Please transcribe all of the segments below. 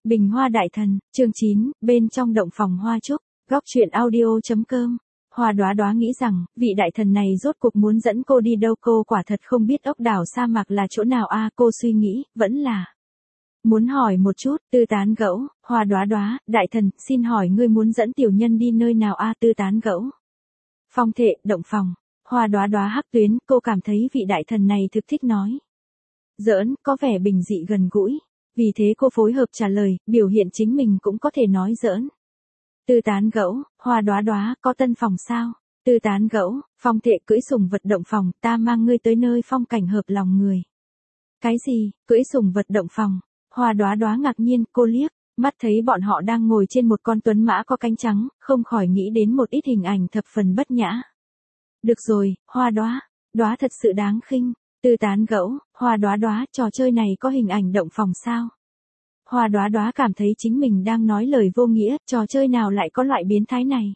Bình Hoa Đại Thần, chương 9, bên trong động phòng hoa trúc, góc truyện audio.com. Hoa Đóa Đóa nghĩ rằng, vị đại thần này rốt cuộc muốn dẫn cô đi đâu, cô quả thật không biết ốc đảo sa mạc là chỗ nào a. Cô suy nghĩ, vẫn là muốn hỏi một chút. Tư Tán Gẫu, Hoa Đóa Đóa, đại thần, xin hỏi ngươi muốn dẫn tiểu nhân đi nơi nào a? Tư Tán Gẫu. Phong thệ, động phòng. Hoa Đóa Đóa hắc tuyến, cô cảm thấy vị đại thần này thực thích nói giỡn, có vẻ bình dị gần gũi. Vì thế cô phối hợp trả lời, biểu hiện chính mình cũng có thể nói giỡn. Tư Tán Gẫu, Hoa Đóa Đóa, có tân phòng sao? Tư Tán Gẫu, Phong thệ, cưỡi sủng vật động phòng, ta mang ngươi tới nơi phong cảnh hợp lòng người. Cái gì, cưỡi sủng vật động phòng? Hoa Đóa Đóa ngạc nhiên, cô liếc mắt thấy bọn họ đang ngồi trên một con tuấn mã có cánh trắng, không khỏi nghĩ đến một ít hình ảnh thập phần bất nhã. Được rồi, Hoa Đóa, Đóa thật sự đáng khinh. Tư Tán Gẫu, Hoa Đóa Đóa, trò chơi này có hình ảnh động phòng sao? Hoa Đóa Đóa cảm thấy chính mình đang nói lời vô nghĩa, trò chơi nào lại có loại biến thái này?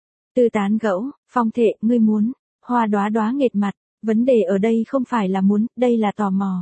Tư Tán Gẫu, Phong thệ, ngươi muốn? Hoa Đóa Đóa nghệt mặt, vấn đề ở đây không phải là muốn, đây là tò mò.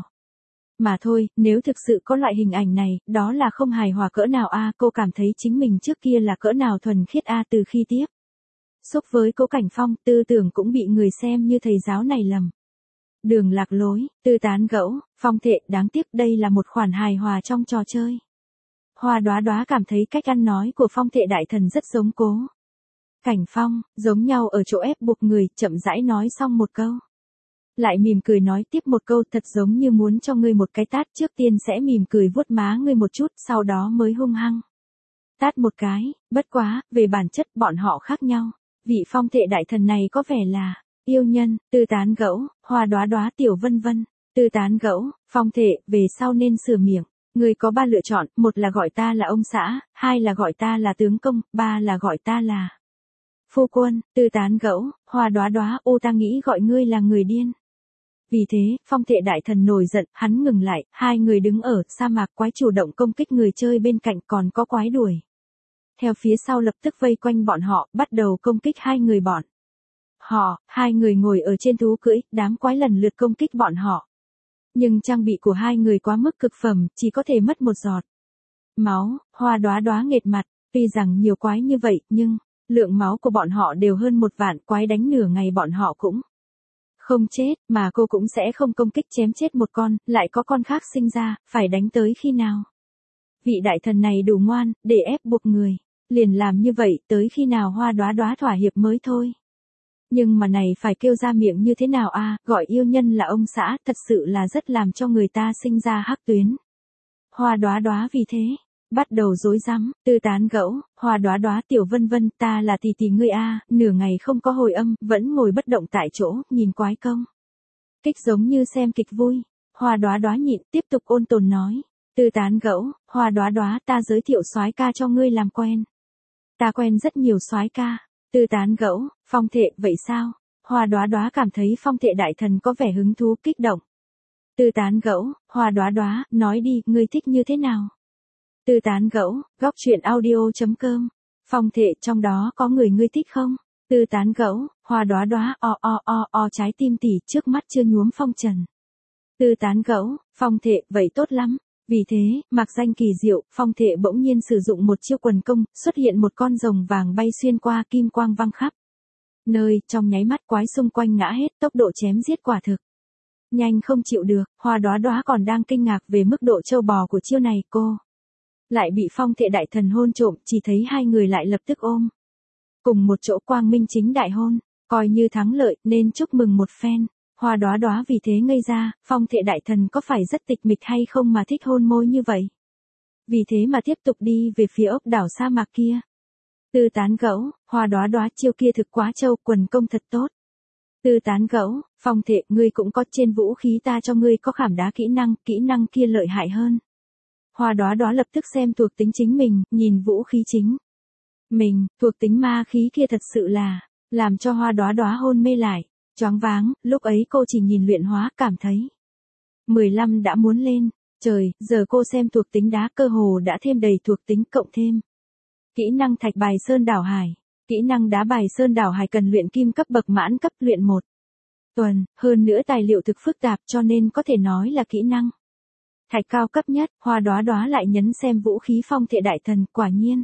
Mà thôi, nếu thực sự có loại hình ảnh này, đó là không hài hòa cỡ nào a. Cô cảm thấy chính mình trước kia là cỡ nào thuần khiết a. Từ khi tiếp xúc với Cố Cảnh Phong, tư tưởng cũng bị người xem như thầy giáo này lầm đường lạc lối. Tư Tán Gẫu, Phong thệ, đáng tiếc đây là một khoản hài hòa trong trò chơi. Hoa Đóa Đóa cảm thấy cách ăn nói của Phong thệ đại thần rất giống Cố Cảnh Phong, giống nhau ở chỗ ép buộc người, chậm rãi nói xong một câu, lại mỉm cười nói tiếp một câu, thật giống như muốn cho ngươi một cái tát, trước tiên sẽ mỉm cười vuốt má ngươi một chút, sau đó mới hung hăng tát một cái. Bất quá, về bản chất bọn họ khác nhau. Vị Phong thệ đại thần này có vẻ là yêu nhân. Tư Tán Gẫu, Hoa Đóa Đóa, tiểu vân vân. Tư Tán Gẫu, Phong thệ, về sau nên sửa miệng. Người có 3 lựa chọn, 1 là gọi ta là ông xã, 2 là gọi ta là tướng công, 3 là gọi ta là phu quân. Tư Tán Gẫu, Hoa Đóa Đóa, ô ta nghĩ gọi ngươi là người điên. Vì thế, Phong thệ đại thần nổi giận, hắn ngừng lại, hai người đứng ở sa mạc, quái chủ động công kích người chơi bên cạnh, còn có quái đuổi theo phía sau lập tức vây quanh bọn họ, bắt đầu công kích hai người bọn họ. Hai người ngồi ở trên thú cưỡi, đám quái lần lượt công kích bọn họ. Nhưng trang bị của hai người quá mức cực phẩm, chỉ có thể mất một giọt máu. Hoa Đóa Đóa nghệt mặt, tuy rằng nhiều quái như vậy, nhưng lượng máu của bọn họ đều hơn 1 vạn, quái đánh nửa ngày bọn họ cũng không chết, mà cô cũng sẽ không công kích chém chết một con, lại có con khác sinh ra, phải đánh tới khi nào? Vị đại thần này đủ ngoan, để ép buộc người, liền làm như vậy, tới khi nào Hoa Đóa Đóa thỏa hiệp mới thôi. Nhưng mà này phải kêu ra miệng như thế nào a? Gọi yêu nhân là ông xã, thật sự là rất làm cho người ta sinh ra hắc tuyến. Hoa Đóa Đóa vì thế bắt đầu rối rắm. Tư Tán Gẫu, Hoa Đóa Đóa, tiểu vân vân, ta là tỷ tỷ ngươi a. Nửa ngày không có hồi âm, vẫn ngồi bất động tại chỗ, nhìn quái công kích giống như xem kịch vui. Hoa Đóa Đóa nhịn, tiếp tục ôn tồn nói. Tư Tán Gẫu, Hoa Đóa Đóa, ta giới thiệu soái ca cho ngươi làm quen. Ta quen rất nhiều soái ca. Tư Tán Gẫu, Phong thệ, vậy sao? Hoa Đóa Đóa cảm thấy Phong thệ đại thần có vẻ hứng thú kích động. Tư Tán Gẫu, Hoa Đóa Đóa, nói đi, ngươi thích như thế nào? Tư Tán Gẫu, góc truyện audio.com. Phong thệ, trong đó có người ngươi thích không? Tư Tán Gẫu, Hoa Đóa Đóa, trái tim tỷ trước mắt chưa nhuốm phong trần. Tư Tán Gẫu, Phong thệ, vậy tốt lắm. Vì thế, mặc danh kỳ diệu, Phong thệ bỗng nhiên sử dụng một chiêu quần công, xuất hiện một con rồng vàng bay xuyên qua, kim quang văng khắp nơi, trong nháy mắt quái xung quanh ngã hết, tốc độ chém giết quả thực nhanh không chịu được. Hoa Đóa Đóa còn đang kinh ngạc về mức độ trâu bò của chiêu này, cô lại bị Phong thệ đại thần hôn trộm, chỉ thấy hai người lại lập tức ôm cùng một chỗ, quang minh chính đại hôn, coi như thắng lợi, nên chúc mừng một phen. Hoa Đóa Đóa vì thế ngây ra, Phong thệ đại thần có phải rất tịch mịch hay không mà thích hôn môi như vậy? Vì thế mà tiếp tục đi về phía ốc đảo sa mạc kia. Tư Tán Gẫu, Hoa Đóa Đóa, chiêu kia thực quá trâu, quần công thật tốt. Tư Tán Gẫu, Phong thệ, ngươi cũng có, trên vũ khí ta cho ngươi có khảm đá kỹ năng kia lợi hại hơn. Hoa Đóa Đóa lập tức xem thuộc tính chính mình, nhìn vũ khí chính mình, thuộc tính ma khí kia thật sự là làm cho Hoa Đóa Đóa hôn mê lại, choáng váng. Lúc ấy cô chỉ nhìn luyện hóa, cảm thấy 15 đã muốn lên trời, giờ cô xem thuộc tính đá, cơ hồ đã thêm đầy thuộc tính, cộng thêm kỹ năng thạch bài sơn đảo hải. Kỹ năng đá bài sơn đảo hải cần luyện kim cấp bậc mãn cấp, luyện 1 tuần, hơn nữa tài liệu thực phức tạp, cho nên có thể nói là kỹ năng Thạch cao cấp nhất, Hoa Đóa Đóa lại nhấn xem vũ khí phong thệ đại thần, quả nhiên.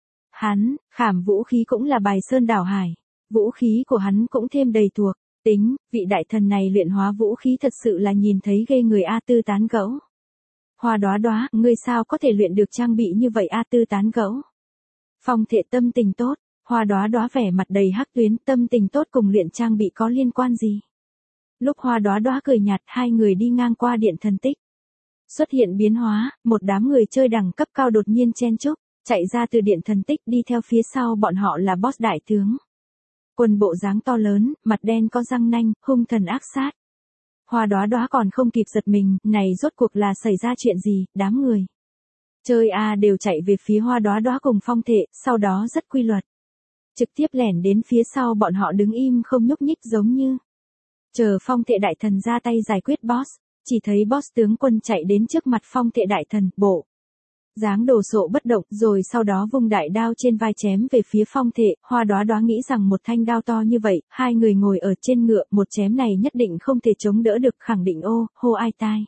Hắn, khảm vũ khí cũng là bài sơn đảo hải. Vũ khí của hắn cũng thêm đầy thuộc. Tính, vị đại thần này luyện hóa vũ khí thật sự là nhìn thấy ghê người A Tư tán gẫu. Hoa Đóa Đóa, ngươi sao có thể luyện được trang bị như vậy A Tư tán gẫu. Phong thệ tâm tình tốt, Hoa Đóa Đóa vẻ mặt đầy hắc tuyến, tâm tình tốt cùng luyện trang bị có liên quan gì. Lúc Hoa Đóa Đóa cười nhạt, hai người đi ngang qua điện thần tích. Xuất hiện biến hóa, một đám người chơi đẳng cấp cao đột nhiên chen chúc, chạy ra từ điện thần tích, đi theo phía sau bọn họ là boss đại tướng. Quần bộ dáng to lớn, mặt đen có răng nanh, hung thần ác sát. Hoa Đóa Đóa còn không kịp giật mình, này rốt cuộc là xảy ra chuyện gì, đám người chơi A đều chạy về phía Hoa Đóa Đóa cùng phong thệ, sau đó rất quy luật. Trực tiếp lẻn đến phía sau bọn họ đứng im không nhúc nhích giống như chờ phong thệ đại thần ra tay giải quyết boss, chỉ thấy boss tướng quân chạy đến trước mặt phong thệ đại thần, bộ dáng đồ sộ bất động, rồi sau đó vung đại đao trên vai chém về phía phong thệ. Hoa Đóa Đóa nghĩ rằng một thanh đao to như vậy, hai người ngồi ở trên ngựa, một chém này nhất định không thể chống đỡ được, khẳng định hô ai tai.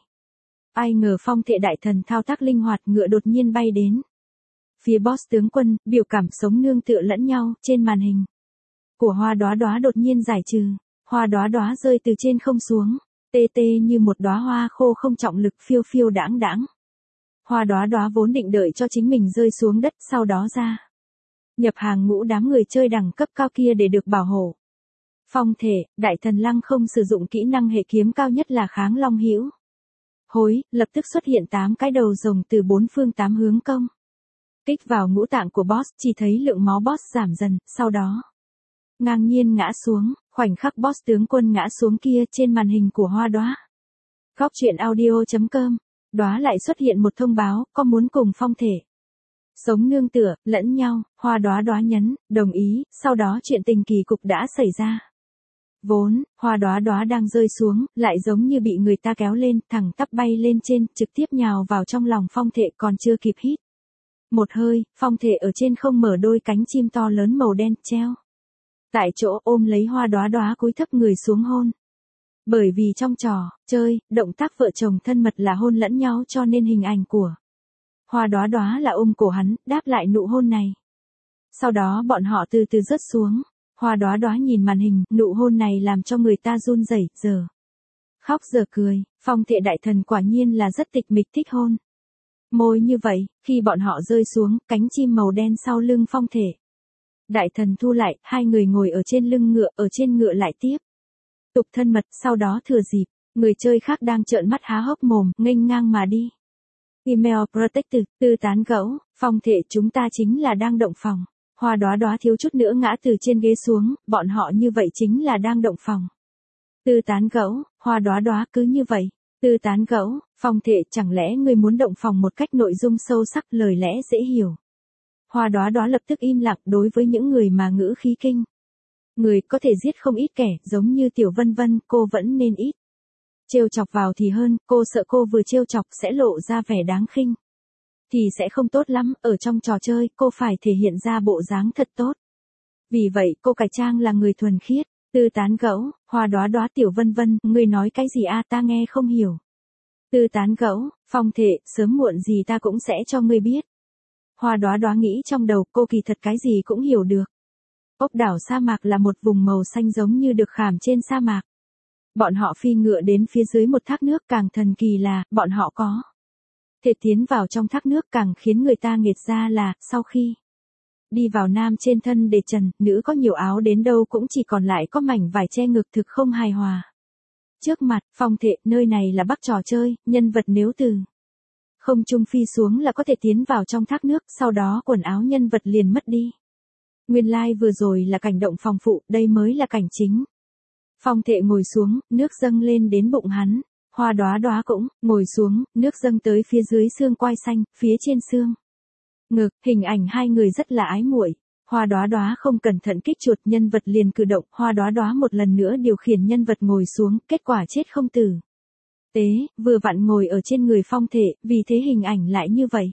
Ai ngờ phong thệ đại thần thao tác linh hoạt, ngựa đột nhiên bay đến phía boss tướng quân, biểu cảm sống nương tựa lẫn nhau. Trên màn hình của Hoa Đóa Đóa đột nhiên giải trừ, Hoa Đóa Đóa rơi từ trên không xuống, tê tê như một đóa hoa khô không trọng lực, phiêu phiêu đãng đãng. Hoa Đóa Đóa vốn định đợi cho chính mình rơi xuống đất, sau đó ra nhập hàng ngũ đám người chơi đẳng cấp cao kia để được bảo hộ. Phong thể, đại thần lăng không sử dụng kỹ năng hệ kiếm cao nhất là kháng long hữu hối, lập tức xuất hiện 8 cái đầu rồng từ 4 phương 8 hướng công kích vào ngũ tạng của boss, chỉ thấy lượng máu boss giảm dần, sau đó ngang nhiên ngã xuống. Khoảnh khắc boss tướng quân ngã xuống kia, trên màn hình của Hoa Đóa Góc truyện audio.com, Đóa lại xuất hiện một thông báo, có muốn cùng phong thể sống nương tựa lẫn nhau. Hoa Đóa Đóa nhấn đồng ý, sau đó chuyện tình kỳ cục đã xảy ra. Vốn Hoa Đóa Đóa đang rơi xuống, lại giống như bị người ta kéo lên, thẳng tắp bay lên trên, trực tiếp nhào vào trong lòng phong thệ, còn chưa kịp hít một hơi, phong thệ ở trên không mở đôi cánh chim to lớn màu đen, treo tại chỗ, ôm lấy Hoa Đóa Đóa, cúi thấp người xuống hôn. Bởi vì trong trò chơi, động tác vợ chồng thân mật là hôn lẫn nhau, cho nên hình ảnh của Hoa Đóa Đóa là ôm cổ hắn, đáp lại nụ hôn này. Sau đó bọn họ từ từ rớt xuống. Hoa Đóa Đóa nhìn màn hình, nụ hôn này làm cho người ta run rẩy, giờ khóc giờ cười. Phong thệ đại thần quả nhiên là rất tịch mịch, thích hôn môi như vậy. Khi bọn họ rơi xuống, cánh chim màu đen sau lưng phong thệ đại thần thu lại, hai người ngồi ở trên lưng ngựa, ở trên ngựa lại tiếp tục thân mật. Sau đó thừa dịp người chơi khác đang trợn mắt há hốc mồm, nghênh ngang mà đi. Email protected, tư tán gẫu, phong thệ, chúng ta chính là đang động phòng. Hoa Đóa Đóa thiếu chút nữa ngã từ trên ghế xuống, bọn họ như vậy chính là đang động phòng. Tư tán gẫu, Hoa Đóa Đóa cứ như vậy. Tư tán gẫu, phong thệ, chẳng lẽ ngươi muốn động phòng một cách nội dung sâu sắc, lời lẽ dễ hiểu. Hoa Đóa Đóa lập tức im lặng. Đối với những người mà ngữ khí kinh người có thể giết không ít kẻ, giống như Tiểu Vân Vân, cô vẫn nên ít trêu chọc vào thì hơn. Cô sợ cô vừa trêu chọc sẽ lộ ra vẻ đáng khinh, thì sẽ không tốt lắm. Ở trong trò chơi, cô phải thể hiện ra bộ dáng thật tốt. Vì vậy, cô cải trang là người thuần khiết. Tư tán gẫu, Hoa Đóa Đóa, Tiểu Vân Vân, ngươi nói cái gì a, ta nghe không hiểu. Tư tán gẫu, phong thệ, sớm muộn gì ta cũng sẽ cho ngươi biết. Hoa Đóa Đóa nghĩ trong đầu, cô kỳ thật cái gì cũng hiểu được. Ốc đảo sa mạc là một vùng màu xanh giống như được khảm trên sa mạc. Bọn họ phi ngựa đến phía dưới một thác nước, càng thần kỳ là, bọn họ có thể tiến vào trong thác nước. Càng khiến người ta nghệt ra là, sau khi đi vào, nam trên thân để trần, nữ có nhiều áo đến đâu cũng chỉ còn lại có mảnh vải che ngực, thực không hài hòa. Trước mặt, phong thệ, nơi này là bắc trò chơi, nhân vật nếu từ không trung phi xuống là có thể tiến vào trong thác nước, sau đó quần áo nhân vật liền mất đi. Nguyên lai vừa rồi là cảnh động phòng phụ, đây mới là cảnh chính. Phong thệ ngồi xuống, nước dâng lên đến bụng hắn. Hoa Đóa Đóa cũng ngồi xuống, nước dâng tới phía dưới xương quai xanh, phía trên xương ngực. Hình ảnh hai người rất là ái muội. Hoa Đóa Đóa không cẩn thận kích chuột, nhân vật liền cử động. Hoa Đóa Đóa một lần nữa điều khiển nhân vật ngồi xuống, kết quả chết không tử tế, vừa vặn ngồi ở trên người phong thệ, vì thế hình ảnh lại như vậy.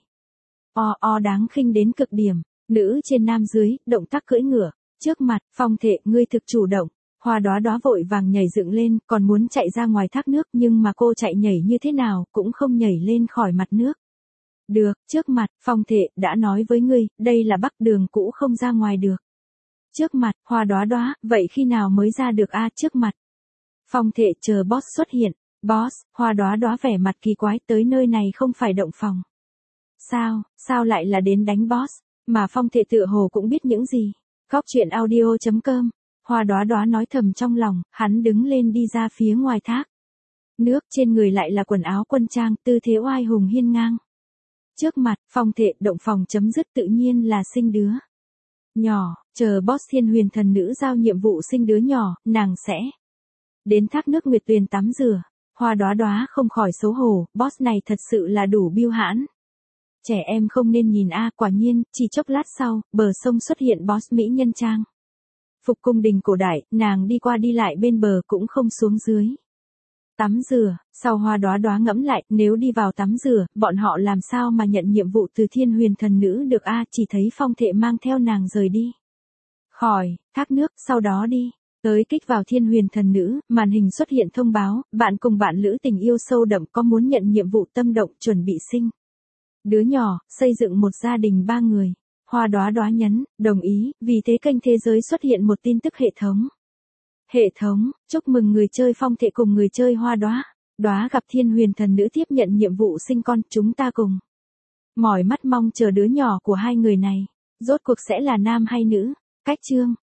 Đáng khinh đến cực điểm. Nữ trên nam dưới, động tác cưỡi ngựa. Trước mặt, phong thệ, ngươi thực chủ động. Hoa Đóa Đóa vội vàng nhảy dựng lên, còn muốn chạy ra ngoài thác nước nhưng mà cô chạy nhảy như thế nào cũng không nhảy lên khỏi mặt nước. Được, trước mặt, Phong Thệ, đã nói với ngươi, đây là Bắc đường cũ không ra ngoài được. Trước mặt, Hoa Đóa Đóa, vậy khi nào mới ra được a? Trước mặt. Phong Thệ, chờ boss xuất hiện. Boss, Hoa Đóa Đóa vẻ mặt kỳ quái, tới nơi này không phải động phòng. Sao lại là đến đánh boss, mà Phong Thệ tựa hồ cũng biết những gì. Góc truyện audio.com, Hoa Đóa Đóa nói thầm trong lòng, hắn đứng lên đi ra phía ngoài thác. Nước trên người lại là quần áo quân trang, tư thế oai hùng hiên ngang. Trước mặt, Phong Thệ, động phòng chấm dứt tự nhiên là sinh đứa nhỏ, chờ boss Thiên Huyền Thần Nữ giao nhiệm vụ sinh đứa nhỏ, nàng sẽ đến thác nước Nguyệt Tuyền tắm rửa. Hoa Đóa Đóa không khỏi xấu hổ, boss này thật sự là đủ biêu hãn. Trẻ em không nên nhìn a. Quả nhiên, chỉ chốc lát sau, bờ sông xuất hiện boss mỹ nhân trang. Phục cung đình cổ đại, nàng đi qua đi lại bên bờ cũng không xuống dưới. Tắm rửa, sau Hoa Đóa Đóa ngẫm lại, nếu đi vào tắm rửa, bọn họ làm sao mà nhận nhiệm vụ từ Thiên Huyền Thần Nữ được a? Chỉ thấy Phong Thệ mang theo nàng rời đi khỏi thác nước, sau đó đi tới kích vào Thiên Huyền Thần Nữ, màn hình xuất hiện thông báo, bạn cùng bạn lữ tình yêu sâu đậm có muốn nhận nhiệm vụ tâm động chuẩn bị sinh đứa nhỏ, xây dựng một gia đình 3 người. Hoa Đóa Đóa nhấn, đồng ý, vì thế kênh thế giới xuất hiện một tin tức hệ thống. Hệ thống, chúc mừng người chơi Phong Thệ cùng người chơi Hoa Đóa Đóa gặp Thiên Huyền Thần Nữ tiếp nhận nhiệm vụ sinh con, chúng ta cùng mỏi mắt mong chờ đứa nhỏ của hai người này. Rốt cuộc sẽ là nam hay nữ? Cách chương